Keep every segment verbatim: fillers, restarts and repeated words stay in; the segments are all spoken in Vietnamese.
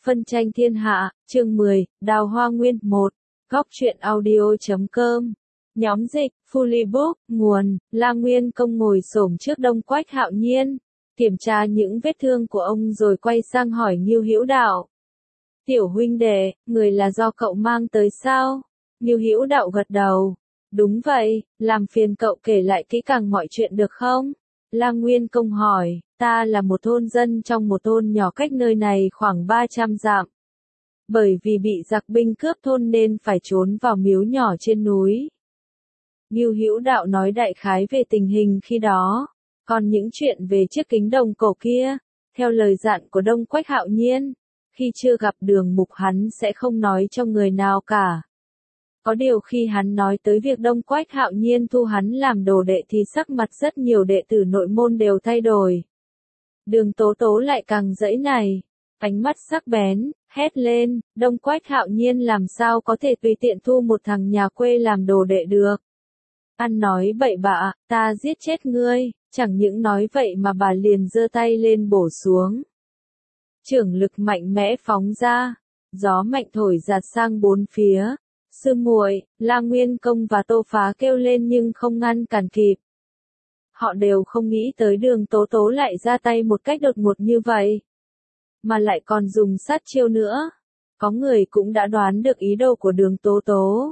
Phân tranh thiên hạ, chương mười, Đào Hoa Nguyên một, Góc truyện audio chấm com. Nhóm dịch, Fully Book, nguồn, La Nguyên Công ngồi xổm trước Đông Quách Hạo Nhiên, kiểm tra những vết thương của ông rồi quay sang hỏi Ngưu Hữu Đạo. Tiểu huynh đệ, người là do cậu mang tới sao? Ngưu Hữu Đạo gật đầu. Đúng vậy, làm phiền cậu kể lại kỹ càng mọi chuyện được không? La Nguyên Công hỏi, ta là một thôn dân trong một thôn nhỏ cách nơi này khoảng ba trăm dặm. Bởi vì bị giặc binh cướp thôn nên phải trốn vào miếu nhỏ trên núi. Ngưu Hữu Đạo nói đại khái về tình hình khi đó, còn những chuyện về chiếc kính đồng cổ kia, theo lời dặn của Đông Quách Hạo Nhiên, khi chưa gặp Đường Mục hắn sẽ không nói cho người nào cả. Có điều khi hắn nói tới việc Đông Quách Hạo Nhiên thu hắn làm đồ đệ thì sắc mặt rất nhiều đệ tử nội môn đều thay đổi. Đường Tố Tố lại càng giãy này, ánh mắt sắc bén, hét lên, Đông Quách Hạo Nhiên làm sao có thể tùy tiện thu một thằng nhà quê làm đồ đệ được. Ăn nói bậy bạ, ta giết chết ngươi, chẳng những nói vậy mà bà liền giơ tay lên bổ xuống. Chưởng lực mạnh mẽ phóng ra, gió mạnh thổi giạt sang bốn phía. Sư muội, La Nguyên Công và Tô Phá kêu lên nhưng không ngăn cản kịp. Họ đều không nghĩ tới Đường Tố Tố lại ra tay một cách đột ngột như vậy. Mà lại còn dùng sát chiêu nữa. Có người cũng đã đoán được ý đồ của Đường Tố Tố.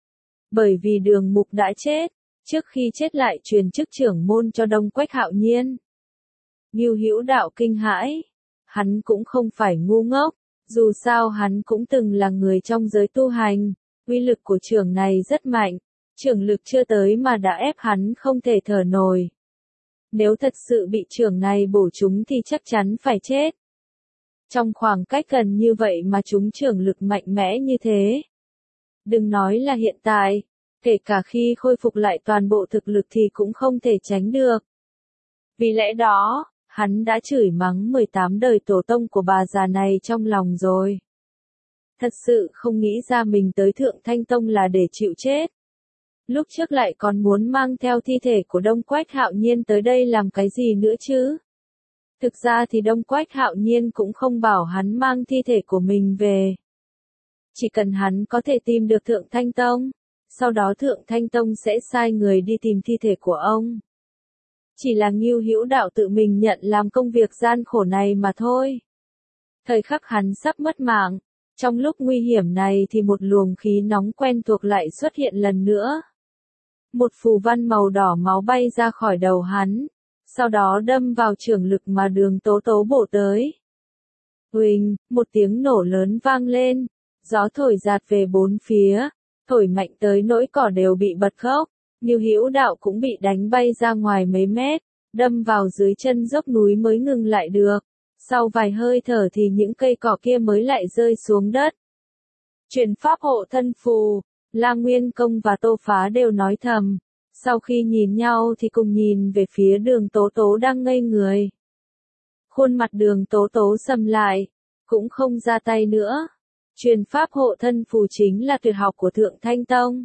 Bởi vì Đường Mục đã chết, trước khi chết lại truyền chức trưởng môn cho Đông Quách Hạo Nhiên. Ngưu Hữu Đạo kinh hãi. Hắn cũng không phải ngu ngốc, dù sao hắn cũng từng là người trong giới tu hành. Uy lực của chưởng này rất mạnh, chưởng lực chưa tới mà đã ép hắn không thể thở nổi. Nếu thật sự bị chưởng này bổ trúng thì chắc chắn phải chết. Trong khoảng cách gần như vậy mà chúng chưởng lực mạnh mẽ như thế. Đừng nói là hiện tại, kể cả khi khôi phục lại toàn bộ thực lực thì cũng không thể tránh được. Vì lẽ đó, hắn đã chửi mắng mười tám đời tổ tông của bà già này trong lòng rồi. Thật sự không nghĩ ra mình tới Thượng Thanh Tông là để chịu chết. Lúc trước lại còn muốn mang theo thi thể của Đông Quách Hạo Nhiên tới đây làm cái gì nữa chứ? Thực ra thì Đông Quách Hạo Nhiên cũng không bảo hắn mang thi thể của mình về. Chỉ cần hắn có thể tìm được Thượng Thanh Tông, sau đó Thượng Thanh Tông sẽ sai người đi tìm thi thể của ông. Chỉ là Ngưu Hữu Đạo tự mình nhận làm công việc gian khổ này mà thôi. Thời khắc hắn sắp mất mạng. Trong lúc nguy hiểm này thì một luồng khí nóng quen thuộc lại xuất hiện lần nữa. Một phù văn màu đỏ máu bay ra khỏi đầu hắn, sau đó đâm vào chưởng lực mà Đường Tố Tố bổ tới. Huỳnh, một tiếng nổ lớn vang lên, gió thổi giạt về bốn phía, thổi mạnh tới nỗi cỏ đều bị bật gốc, Ngưu Hữu Đạo cũng bị đánh bay ra ngoài mấy mét, đâm vào dưới chân dốc núi mới ngừng lại được. Sau vài hơi thở thì những cây cỏ kia mới lại rơi xuống đất. Truyền pháp hộ thân phù, La Nguyên Công và Tô Phá đều nói thầm. Sau khi nhìn nhau thì cùng nhìn về phía Đường Tố Tố đang ngây người. Khuôn mặt Đường Tố Tố sầm lại, cũng không ra tay nữa. Truyền pháp hộ thân phù chính là tuyệt học của Thượng Thanh Tông.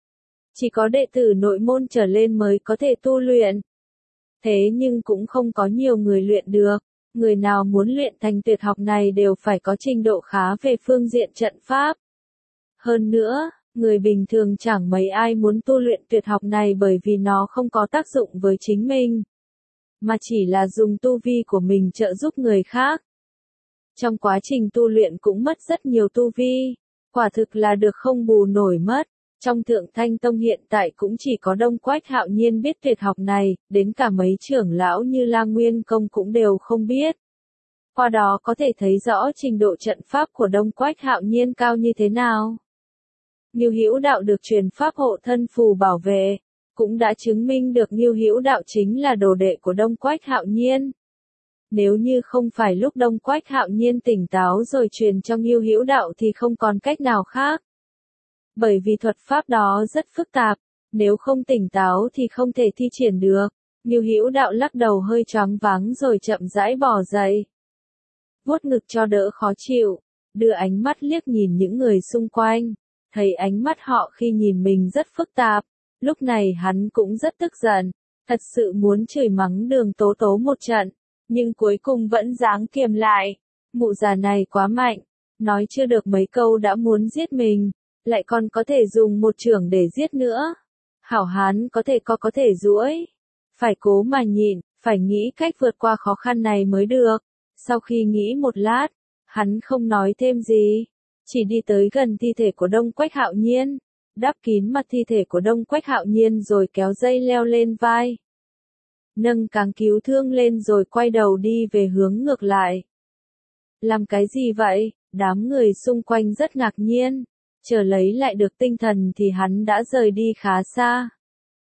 Chỉ có đệ tử nội môn trở lên mới có thể tu luyện. Thế nhưng cũng không có nhiều người luyện được. Người nào muốn luyện thành tuyệt học này đều phải có trình độ khá về phương diện trận pháp. Hơn nữa, người bình thường chẳng mấy ai muốn tu luyện tuyệt học này bởi vì nó không có tác dụng với chính mình, mà chỉ là dùng tu vi của mình trợ giúp người khác. Trong quá trình tu luyện cũng mất rất nhiều tu vi, quả thực là được không bù nổi mất. Trong Thượng Thanh Tông hiện tại cũng chỉ có Đông Quách Hạo Nhiên biết tuyệt học này, đến cả mấy trưởng lão như La Nguyên Công cũng đều không biết. Qua đó có thể thấy rõ trình độ trận pháp của Đông Quách Hạo Nhiên cao như thế nào. Ngưu Hữu Đạo được truyền pháp hộ thân phù bảo vệ, cũng đã chứng minh được Ngưu Hữu Đạo chính là đồ đệ của Đông Quách Hạo Nhiên. Nếu như không phải lúc Đông Quách Hạo Nhiên tỉnh táo rồi truyền cho Ngưu Hữu Đạo thì không còn cách nào khác. Bởi vì thuật pháp đó rất phức tạp, nếu không tỉnh táo thì không thể thi triển được. Ngưu Hữu Đạo lắc đầu hơi choáng váng rồi chậm rãi bò dậy. Vuốt ngực cho đỡ khó chịu, đưa ánh mắt liếc nhìn những người xung quanh, thấy ánh mắt họ khi nhìn mình rất phức tạp. Lúc này hắn cũng rất tức giận, thật sự muốn chửi mắng Đường Tố Tố một trận, nhưng cuối cùng vẫn dáng kiềm lại. Mụ già này quá mạnh, Nói chưa được mấy câu đã muốn giết mình, lại còn có thể dùng một chưởng để giết nữa. Hảo hán có thể có có thể duỗi, phải cố mà nhịn, phải nghĩ cách vượt qua khó khăn này mới được. Sau khi nghĩ một lát, hắn không nói thêm gì, chỉ đi tới gần thi thể của Đông Quách Hạo Nhiên, đắp kín mặt thi thể của Đông Quách Hạo Nhiên rồi kéo dây leo lên vai. Nâng cáng cứu thương lên rồi quay đầu đi về hướng ngược lại. Làm cái gì vậy? Đám người xung quanh rất ngạc nhiên, chờ lấy lại được tinh thần thì hắn đã rời đi khá xa.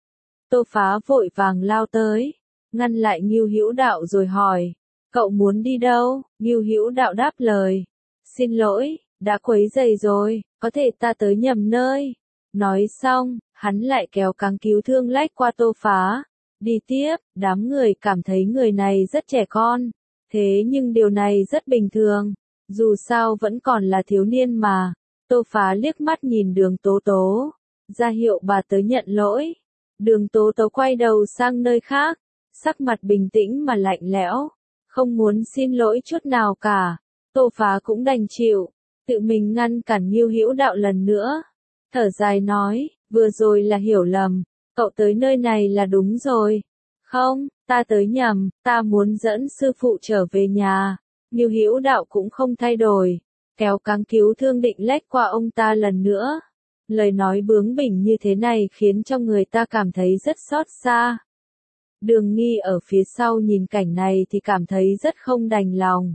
Tô Phá vội vàng lao tới, ngăn lại Ngưu Hữu Đạo rồi hỏi, cậu muốn đi đâu? Ngưu Hữu Đạo đáp lời, xin lỗi, đã quấy rầy rồi, có thể ta tới nhầm nơi. Nói xong, hắn lại kéo cáng cứu thương lách qua Tô Phá, đi tiếp. Đám người cảm thấy người này rất trẻ con, thế nhưng điều này rất bình thường, dù sao vẫn còn là thiếu niên mà. Tô Phá liếc mắt nhìn Đường Tố Tố, ra hiệu bà tới nhận lỗi. Đường Tố Tố quay đầu sang nơi khác, sắc mặt bình tĩnh mà lạnh lẽo, không muốn xin lỗi chút nào cả. Tô Phá cũng đành chịu, tự mình ngăn cản Ngưu Hữu Đạo lần nữa. Thở dài nói, vừa rồi là hiểu lầm, cậu tới nơi này là đúng rồi. Không, ta tới nhầm, ta muốn dẫn sư phụ trở về nhà. Ngưu Hữu Đạo cũng không thay đổi, kéo cáng cứu thương định lách qua ông ta lần nữa. Lời nói bướng bỉnh như thế này khiến cho người ta cảm thấy rất xót xa. Đường Nghi ở phía sau nhìn cảnh này thì cảm thấy rất không đành lòng.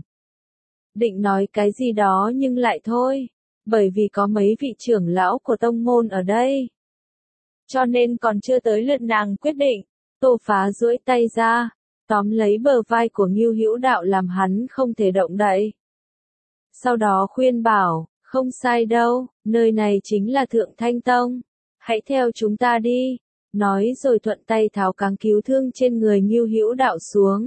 Định nói cái gì đó nhưng lại thôi, bởi vì có mấy vị trưởng lão của tông môn ở đây. Cho nên còn chưa tới lượt nàng quyết định. Tô Phá duỗi tay ra, tóm lấy bờ vai của Ngưu Hữu Đạo làm hắn không thể động đậy. Sau đó khuyên bảo, không sai đâu, nơi này chính là Thượng Thanh Tông, hãy theo chúng ta đi. Nói rồi thuận tay tháo cáng cứu thương trên người Ngưu Hữu Đạo xuống.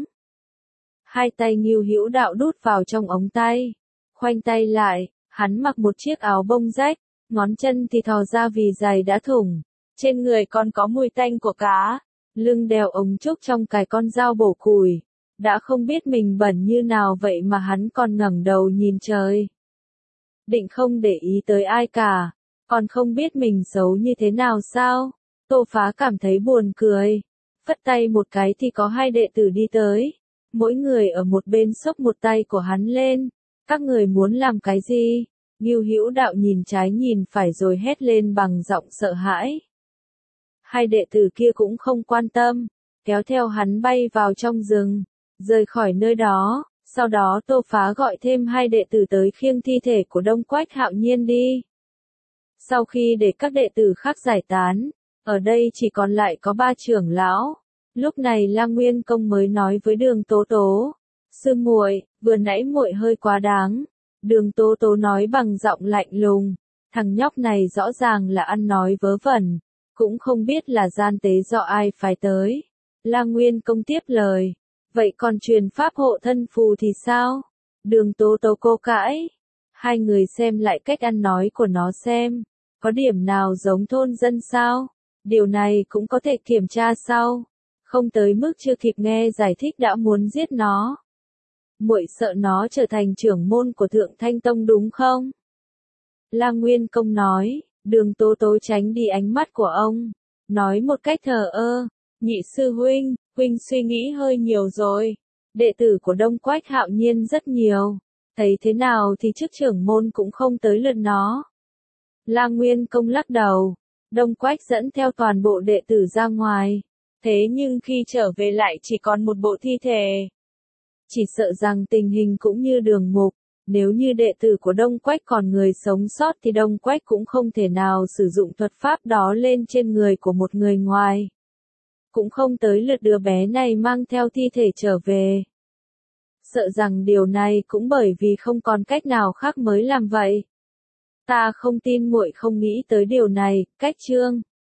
Hai tay Ngưu Hữu Đạo đút vào trong ống tay, khoanh tay lại, hắn mặc một chiếc áo bông rách, ngón chân thì thò ra vì giày đã thủng, trên người còn có mùi tanh của cá, lưng đeo ống trúc trong cài con dao bổ củi. Đã không biết mình bẩn như nào vậy mà hắn còn ngẩng đầu nhìn trời. Định không để ý tới ai cả, còn không biết mình xấu như thế nào sao? Tô Phá cảm thấy buồn cười, phất tay một cái thì có hai đệ tử đi tới, mỗi người ở một bên xốc một tay của hắn lên. Các người muốn làm cái gì? Ngưu Hữu Đạo nhìn trái nhìn phải rồi hét lên bằng giọng sợ hãi. Hai đệ tử kia cũng không quan tâm, kéo theo hắn bay vào trong rừng, rời khỏi nơi đó. Sau đó Tô Phá gọi thêm hai đệ tử tới khiêng thi thể của Đông Quách Hạo Nhiên đi. Sau khi để các đệ tử khác giải tán, ở đây chỉ còn lại có ba trưởng lão. Lúc này La Nguyên Công mới nói với Đường Tố Tố, sư muội, vừa nãy muội hơi quá đáng. Đường Tố Tố nói bằng giọng lạnh lùng, thằng nhóc này rõ ràng là ăn nói vớ vẩn, cũng không biết là gian tế do ai phái tới. La Nguyên Công tiếp lời, vậy còn truyền pháp hộ thân phù thì sao? Đường Tố Tố cô cãi, hai người xem lại cách ăn nói của nó xem, có điểm nào giống thôn dân sao? Điều này cũng có thể kiểm tra sau, không tới mức chưa kịp nghe giải thích đã muốn giết nó. Muội sợ nó trở thành trưởng môn của Thượng Thanh Tông đúng không? La Nguyên Công nói. Đường Tố Tố tránh đi ánh mắt của ông, nói một cách thờ ơ, nhị sư huynh, huynh suy nghĩ hơi nhiều rồi. Đệ tử của Đông Quách Hạo Nhiên rất nhiều, thấy thế nào thì chức trưởng môn cũng không tới lượt nó. La Nguyên Công lắc đầu, Đông Quách dẫn theo toàn bộ đệ tử ra ngoài, thế nhưng khi trở về lại chỉ còn một bộ thi thể. Chỉ sợ rằng tình hình cũng như Đường Mục, nếu như đệ tử của Đông Quách còn người sống sót thì Đông Quách cũng không thể nào sử dụng thuật pháp đó lên trên người của một người ngoài. Cũng không tới lượt đứa bé này mang theo thi thể trở về. Sợ rằng điều này cũng bởi vì không còn cách nào khác mới làm vậy. Ta không tin muội không nghĩ tới điều này, cách chương.